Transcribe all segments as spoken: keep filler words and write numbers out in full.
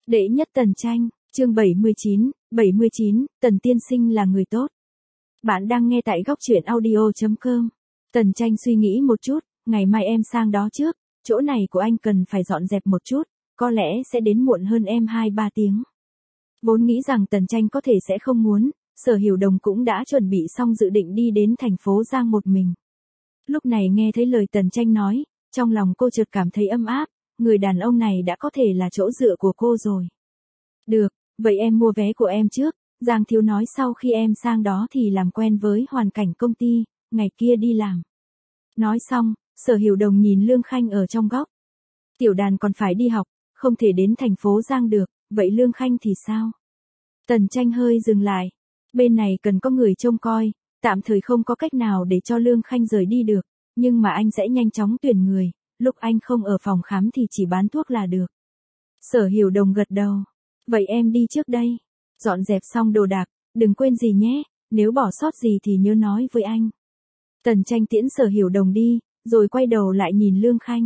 Đệ nhất Tần Tranh, chương bảy mươi chín, bảy mươi chín, Tần tiên sinh là người tốt. Bạn đang nghe tại góc truyện audio chấm com. Tần Tranh suy nghĩ một chút, ngày mai em sang đó trước, chỗ này của anh cần phải dọn dẹp một chút, có lẽ sẽ đến muộn hơn em hai ba tiếng. Vốn nghĩ rằng Tần Tranh có thể sẽ không muốn, Sở Hiểu Đồng cũng đã chuẩn bị xong dự định đi đến thành phố Giang một mình. Lúc này nghe thấy lời Tần Tranh nói, trong lòng cô chợt cảm thấy ấm áp, người đàn ông này đã có thể là chỗ dựa của cô rồi. Được, vậy em mua vé của em trước, Giang Thiếu nói sau khi em sang đó thì làm quen với hoàn cảnh công ty, ngày kia đi làm. Nói xong, Sở Hiểu Đồng nhìn Lương Khanh ở trong góc. Tiểu Đàn còn phải đi học, không thể đến thành phố Giang được, vậy Lương Khanh thì sao? Tần Tranh hơi dừng lại. Bên này cần có người trông coi, tạm thời không có cách nào để cho Lương Khanh rời đi được, nhưng mà anh sẽ nhanh chóng tuyển người, lúc anh không ở phòng khám thì chỉ bán thuốc là được. Sở Hiểu Đồng gật đầu. Vậy em đi trước đây. Dọn dẹp xong đồ đạc, đừng quên gì nhé, nếu bỏ sót gì thì nhớ nói với anh. Tần Tranh tiễn Sở Hiểu Đồng đi, rồi quay đầu lại nhìn Lương Khanh.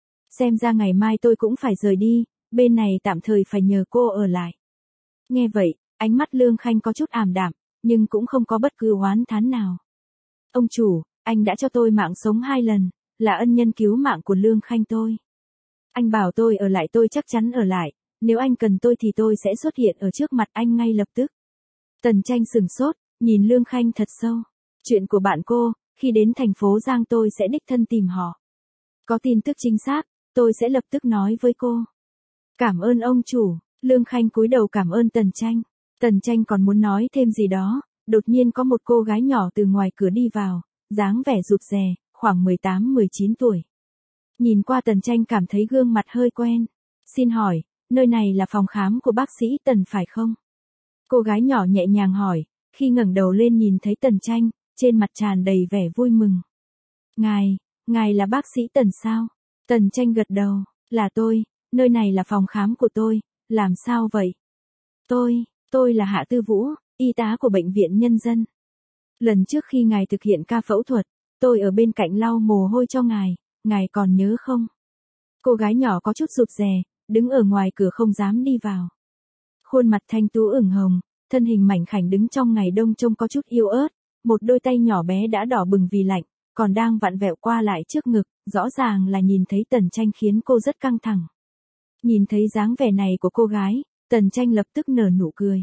Xem ra ngày mai tôi cũng phải rời đi, bên này tạm thời phải nhờ cô ở lại. Nghe vậy, ánh mắt Lương Khanh có chút ảm đạm, nhưng cũng không có bất cứ oán thán nào. Ông chủ, anh đã cho tôi mạng sống hai lần, là ân nhân cứu mạng của Lương Khanh tôi. Anh bảo tôi ở lại tôi chắc chắn ở lại, nếu anh cần tôi thì tôi sẽ xuất hiện ở trước mặt anh ngay lập tức. Tần Tranh sừng sốt, nhìn Lương Khanh thật sâu. Chuyện của bạn cô, khi đến thành phố Giang tôi sẽ đích thân tìm họ. Có tin tức chính xác, tôi sẽ lập tức nói với cô. Cảm ơn ông chủ, Lương Khanh cúi đầu cảm ơn Tần Tranh. Tần Tranh còn muốn nói thêm gì đó, đột nhiên có một cô gái nhỏ từ ngoài cửa đi vào, dáng vẻ rụt rè, khoảng mười tám mười chín tuổi. Nhìn qua Tần Tranh cảm thấy gương mặt hơi quen. Xin hỏi, nơi này là phòng khám của bác sĩ Tần phải không? Cô gái nhỏ nhẹ nhàng hỏi, khi ngẩng đầu lên nhìn thấy Tần Tranh, trên mặt tràn đầy vẻ vui mừng. Ngài, ngài là bác sĩ Tần sao? Tần Tranh gật đầu, là tôi, nơi này là phòng khám của tôi, làm sao vậy? Tôi, tôi là Hạ Tư Vũ, y tá của bệnh viện Nhân dân. Lần trước khi ngài thực hiện ca phẫu thuật, tôi ở bên cạnh lau mồ hôi cho ngài, ngài còn nhớ không? Cô gái nhỏ có chút rụt rè, đứng ở ngoài cửa không dám đi vào. Khuôn mặt thanh tú ửng hồng, thân hình mảnh khảnh đứng trong ngày đông trông có chút yếu ớt, một đôi tay nhỏ bé đã đỏ bừng vì lạnh, còn đang vặn vẹo qua lại trước ngực, rõ ràng là nhìn thấy Tần Tranh khiến cô rất căng thẳng. Nhìn thấy dáng vẻ này của cô gái, Tần Tranh lập tức nở nụ cười.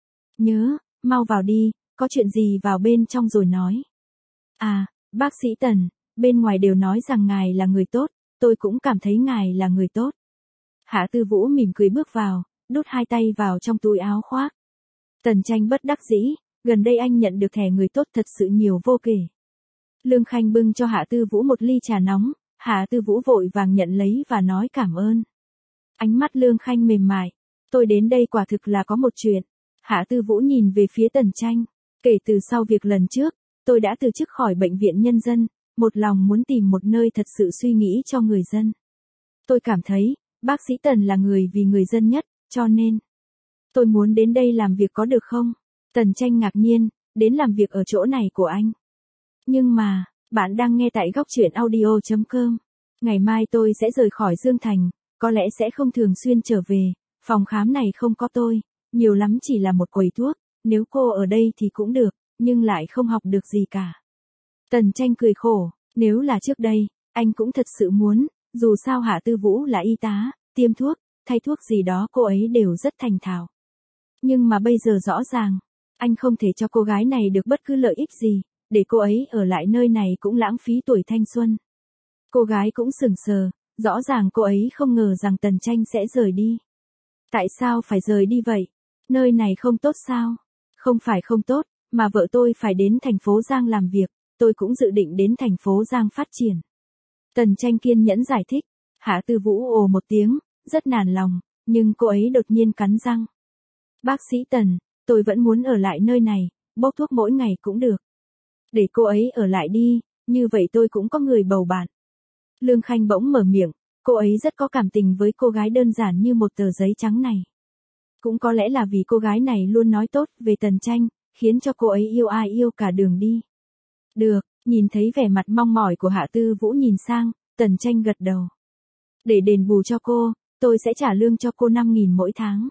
Nhớ, mau vào đi, có chuyện gì vào bên trong rồi nói. À, bác sĩ Tần, bên ngoài đều nói rằng ngài là người tốt, tôi cũng cảm thấy ngài là người tốt. Hạ Tư Vũ mỉm cười bước vào, đút hai tay vào trong túi áo khoác. Tần Tranh bất đắc dĩ, gần đây anh nhận được thẻ người tốt thật sự nhiều vô kể. Lương Khanh bưng cho Hạ Tư Vũ một ly trà nóng, Hạ Tư Vũ vội vàng nhận lấy và nói cảm ơn. Ánh mắt Lương Khanh mềm mại, tôi đến đây quả thực là có một chuyện. Hạ Tư Vũ nhìn về phía Tần Tranh, kể từ sau việc lần trước, tôi đã từ chức khỏi bệnh viện Nhân dân, một lòng muốn tìm một nơi thật sự suy nghĩ cho người dân. Tôi cảm thấy, bác sĩ Tần là người vì người dân nhất, cho nên tôi muốn đến đây làm việc có được không? Tần Tranh ngạc nhiên, đến làm việc ở chỗ này của anh. Nhưng mà, bạn đang nghe tại góc truyện audio chấm com. Ngày mai tôi sẽ rời khỏi Dương Thành, có lẽ sẽ không thường xuyên trở về, phòng khám này không có tôi, nhiều lắm chỉ là một quầy thuốc, nếu cô ở đây thì cũng được, nhưng lại không học được gì cả. Tần Tranh cười khổ, nếu là trước đây, anh cũng thật sự muốn, dù sao Hạ Tư Vũ là y tá, tiêm thuốc, thay thuốc gì đó cô ấy đều rất thành thạo. Nhưng mà bây giờ rõ ràng, anh không thể cho cô gái này được bất cứ lợi ích gì, để cô ấy ở lại nơi này cũng lãng phí tuổi thanh xuân. Cô gái cũng sững sờ, rõ ràng cô ấy không ngờ rằng Tần Tranh sẽ rời đi. Tại sao phải rời đi vậy? Nơi này không tốt sao? Không phải không tốt, mà vợ tôi phải đến thành phố Giang làm việc, tôi cũng dự định đến thành phố Giang phát triển. Tần Tranh kiên nhẫn giải thích, Hạ Tư Vũ ồ một tiếng, rất nản lòng, nhưng cô ấy đột nhiên cắn răng. Bác sĩ Tần, tôi vẫn muốn ở lại nơi này, bốc thuốc mỗi ngày cũng được. Để cô ấy ở lại đi, như vậy tôi cũng có người bầu bạn. Lương Khanh bỗng mở miệng, cô ấy rất có cảm tình với cô gái đơn giản như một tờ giấy trắng này. Cũng có lẽ là vì cô gái này luôn nói tốt về Tần Tranh, khiến cho cô ấy yêu ai yêu cả đường đi. Được, nhìn thấy vẻ mặt mong mỏi của Hạ Tư Vũ nhìn sang, Tần Tranh gật đầu. Để đền bù cho cô, tôi sẽ trả lương cho cô năm nghìn mỗi tháng.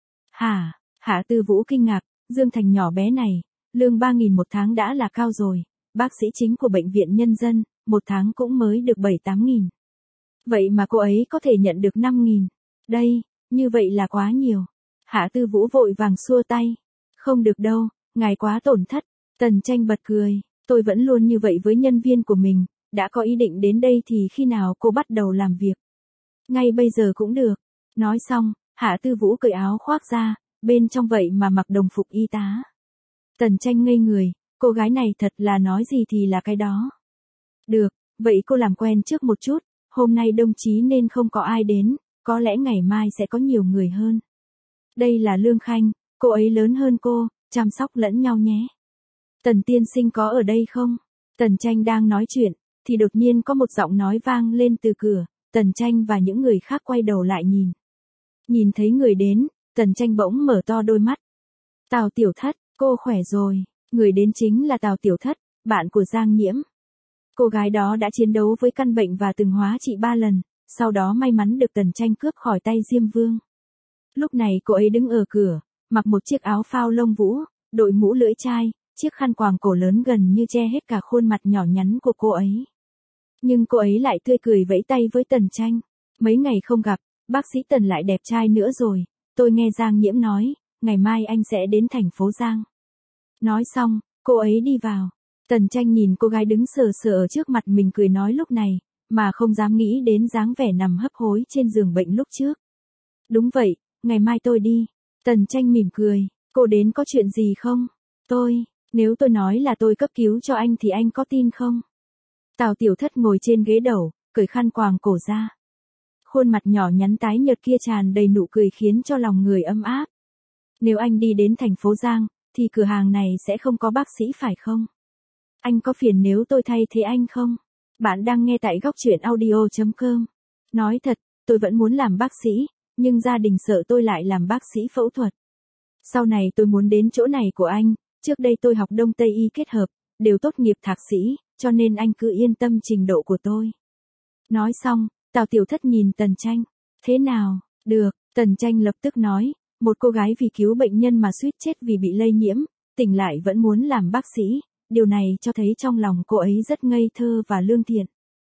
Hả? Hạ Tư Vũ kinh ngạc, Dương Thành nhỏ bé này, lương ba nghìn một tháng đã là cao rồi, bác sĩ chính của bệnh viện nhân dân, một tháng cũng mới được bảy tám nghìn. Vậy mà cô ấy có thể nhận được năm nghìn. Đây, như vậy là quá nhiều. Hạ Tư Vũ vội vàng xua tay. Không được đâu, ngài quá tổn thất. Tần Tranh bật cười, tôi vẫn luôn như vậy với nhân viên của mình, đã có ý định đến đây thì khi nào cô bắt đầu làm việc. Ngay bây giờ cũng được. Nói xong, Hạ Tư Vũ cởi áo khoác ra, bên trong vậy mà mặc đồng phục y tá. Tần Tranh ngây người, cô gái này thật là nói gì thì là cái đó. Được, vậy cô làm quen trước một chút, hôm nay đồng chí nên không có ai đến, có lẽ ngày mai sẽ có nhiều người hơn. Đây là Lương Khanh, cô ấy lớn hơn cô, chăm sóc lẫn nhau nhé. Tần tiên sinh có ở đây không? Tần Tranh đang nói chuyện, thì đột nhiên có một giọng nói vang lên từ cửa, Tần Tranh và những người khác quay đầu lại nhìn. Nhìn thấy người đến, Tần Tranh bỗng mở to đôi mắt. Tào Tiểu Thất, cô khỏe rồi, người đến chính là Tào Tiểu Thất, bạn của Giang Nhiễm. Cô gái đó đã chiến đấu với căn bệnh và từng hóa trị ba lần, sau đó may mắn được Tần Tranh cướp khỏi tay Diêm Vương. Lúc này cô ấy đứng ở cửa, mặc một chiếc áo phao lông vũ, đội mũ lưỡi chai, chiếc khăn quàng cổ lớn gần như che hết cả khuôn mặt nhỏ nhắn của cô ấy. Nhưng cô ấy lại tươi cười vẫy tay với Tần Tranh. Mấy ngày không gặp, bác sĩ Tần lại đẹp trai nữa rồi, tôi nghe Giang Nhiễm nói, ngày mai anh sẽ đến thành phố Giang. Nói xong, cô ấy đi vào. Tần Tranh nhìn cô gái đứng sờ sờ ở trước mặt mình cười nói lúc này, mà không dám nghĩ đến dáng vẻ nằm hấp hối trên giường bệnh lúc trước. Đúng vậy, ngày mai tôi đi. Tần Tranh mỉm cười, cô đến có chuyện gì không? Tôi, nếu tôi nói là tôi cấp cứu cho anh thì anh có tin không? Tào Tiểu Thất ngồi trên ghế đầu, cởi khăn quàng cổ ra. Khuôn mặt nhỏ nhắn tái nhợt kia tràn đầy nụ cười khiến cho lòng người ấm áp. Nếu anh đi đến thành phố Giang, thì cửa hàng này sẽ không có bác sĩ phải không? Anh có phiền nếu tôi thay thế anh không? Bạn đang nghe tại góc truyện audio chấm com. Nói thật, tôi vẫn muốn làm bác sĩ, nhưng gia đình sợ tôi lại làm bác sĩ phẫu thuật. Sau này tôi muốn đến chỗ này của anh, trước đây tôi học Đông Tây Y kết hợp, đều tốt nghiệp thạc sĩ, cho nên anh cứ yên tâm trình độ của tôi. Nói xong, Tào Tiểu Thất nhìn Tần Tranh. Thế nào? Được, Tần Tranh lập tức nói, một cô gái vì cứu bệnh nhân mà suýt chết vì bị lây nhiễm, tỉnh lại vẫn muốn làm bác sĩ, điều này cho thấy trong lòng cô ấy rất ngây thơ và lương thiện.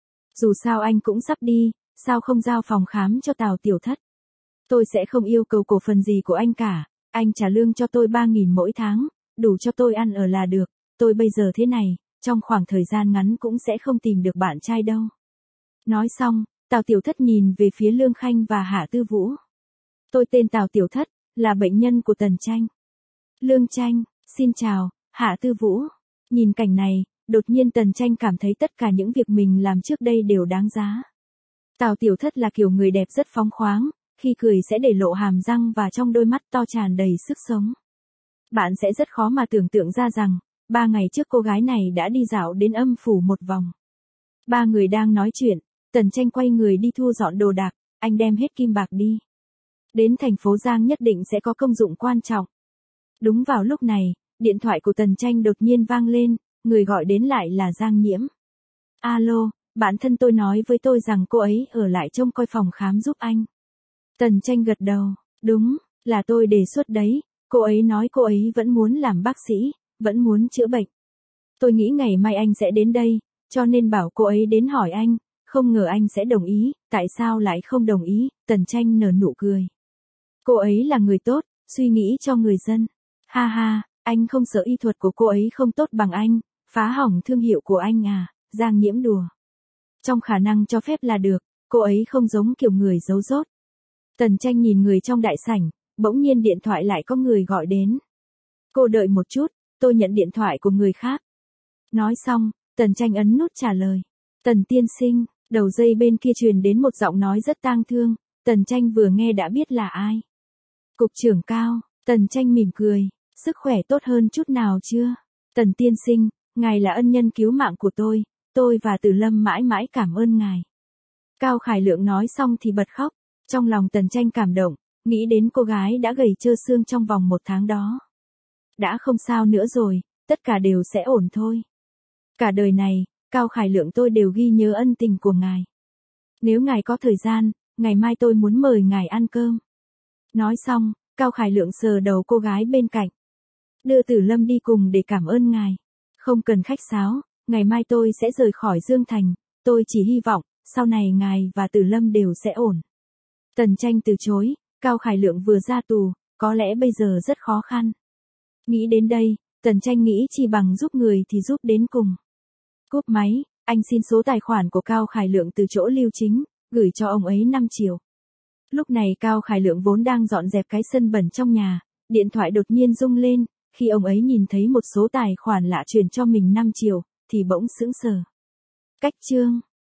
Dù sao anh cũng sắp đi, sao không giao phòng khám cho Tào Tiểu Thất? Tôi sẽ không yêu cầu cổ phần gì của anh cả, anh trả lương cho tôi ba nghìn mỗi tháng, đủ cho tôi ăn ở là được, tôi bây giờ thế này, trong khoảng thời gian ngắn cũng sẽ không tìm được bạn trai đâu. Nói xong, Tào Tiểu Thất nhìn về phía Lương Khanh và Hạ Tư Vũ. Tôi tên Tào Tiểu Thất, là bệnh nhân của Tần Tranh. Lương Tranh, xin chào, Hạ Tư Vũ. Nhìn cảnh này, đột nhiên Tần Tranh cảm thấy tất cả những việc mình làm trước đây đều đáng giá. Tào Tiểu Thất là kiểu người đẹp rất phóng khoáng, khi cười sẽ để lộ hàm răng và trong đôi mắt to tràn đầy sức sống. Bạn sẽ rất khó mà tưởng tượng ra rằng, ba ngày trước cô gái này đã đi dạo đến âm phủ một vòng. Ba người đang nói chuyện, Tần Tranh quay người đi thu dọn đồ đạc, anh đem hết kim bạc đi. Đến thành phố Giang nhất định sẽ có công dụng quan trọng. Đúng vào lúc này, điện thoại của Tần Tranh đột nhiên vang lên, người gọi đến lại là Giang Nhiễm. Alo, bạn thân tôi nói với tôi rằng cô ấy ở lại trông coi phòng khám giúp anh. Tần Tranh gật đầu, đúng, là tôi đề xuất đấy, cô ấy nói cô ấy vẫn muốn làm bác sĩ, vẫn muốn chữa bệnh. Tôi nghĩ ngày mai anh sẽ đến đây, cho nên bảo cô ấy đến hỏi anh, không ngờ anh sẽ đồng ý, tại sao lại không đồng ý, Tần Tranh nở nụ cười. Cô ấy là người tốt, suy nghĩ cho người dân. Ha ha, anh không sợ y thuật của cô ấy không tốt bằng anh, phá hỏng thương hiệu của anh à, Giang Nhiễm đùa. Trong khả năng cho phép là được, cô ấy không giống kiểu người giấu dốt. Tần Tranh nhìn người trong đại sảnh, bỗng nhiên điện thoại lại có người gọi đến. Cô đợi một chút, tôi nhận điện thoại của người khác. Nói xong, Tần Tranh ấn nút trả lời. Tần tiên sinh, đầu dây bên kia truyền đến một giọng nói rất tang thương, Tần Tranh vừa nghe đã biết là ai. Cục trưởng Cao, Tần Tranh mỉm cười, sức khỏe tốt hơn chút nào chưa? Tần tiên sinh, ngài là ân nhân cứu mạng của tôi, tôi và Từ Lâm mãi mãi cảm ơn ngài. Cao Khải Lượng nói xong thì bật khóc, trong lòng Tần Tranh cảm động, nghĩ đến cô gái đã gầy trơ xương trong vòng một tháng đó. Đã không sao nữa rồi, tất cả đều sẽ ổn thôi. Cả đời này, Cao Khải Lượng tôi đều ghi nhớ ân tình của ngài. Nếu ngài có thời gian, ngày mai tôi muốn mời ngài ăn cơm. Nói xong, Cao Khải Lượng sờ đầu cô gái bên cạnh. Đưa Tử Lâm đi cùng để cảm ơn ngài. Không cần khách sáo, ngày mai tôi sẽ rời khỏi Dương Thành, tôi chỉ hy vọng, sau này ngài và Tử Lâm đều sẽ ổn. Tần Tranh từ chối, Cao Khải Lượng vừa ra tù, có lẽ bây giờ rất khó khăn. Nghĩ đến đây, Tần Tranh nghĩ chỉ bằng giúp người thì giúp đến cùng. Cúp máy, anh xin số tài khoản của Cao Khải Lượng từ chỗ Lưu Chính, gửi cho ông ấy năm triệu. Lúc này Cao Khải Lượng vốn đang dọn dẹp cái sân bẩn trong nhà, điện thoại đột nhiên rung lên, khi ông ấy nhìn thấy một số tài khoản lạ truyền cho mình năm triệu, thì bỗng sững sờ. Cách chương